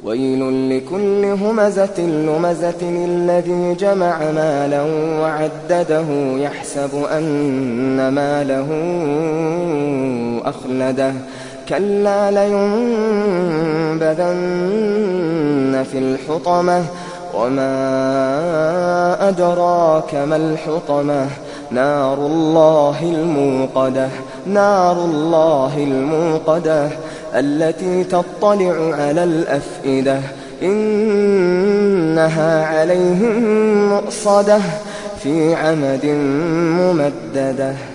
ويل لكل همزة لمزة الذي جمع مالا وعدده يحسب أن ماله أخلده كلا لينبذن في الحطمة وما أدراك ما الحطمة نار الله الموقدة التي تطلع على الأفئدة إنها عليهم مؤصدة في عمد ممددة.